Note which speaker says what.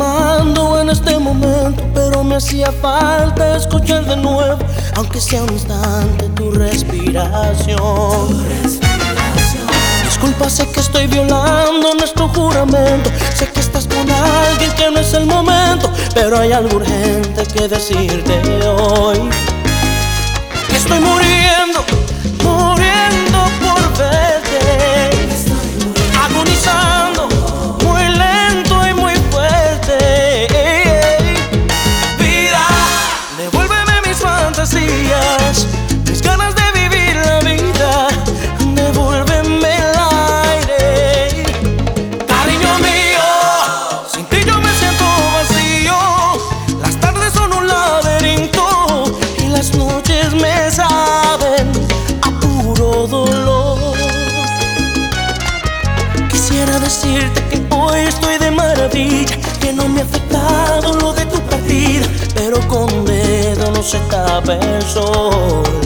Speaker 1: llamando en este momento, pero me hacía falta escuchar de nuevo, aunque sea un instante, tu respiración. Disculpa, sé que estoy violando nuestro juramento, sé que estás con alguien que no es el momento, pero hay algo urgente que decirte hoy. Que estoy muriendo, muriendo por verte, agonizando, muy lento y muy fuerte. Vida, devuélveme mis fantasías, mis ganas de vivir la vida, devuélveme el aire. Cariño mío, sin ti yo me siento vacío, las tardes son un laberinto y las noches me saben a puro dolor. Quisiera decirte que hoy estoy de maravilla, que no me ha afectado lo de tu partida, pero con dedo no se tapa el sol.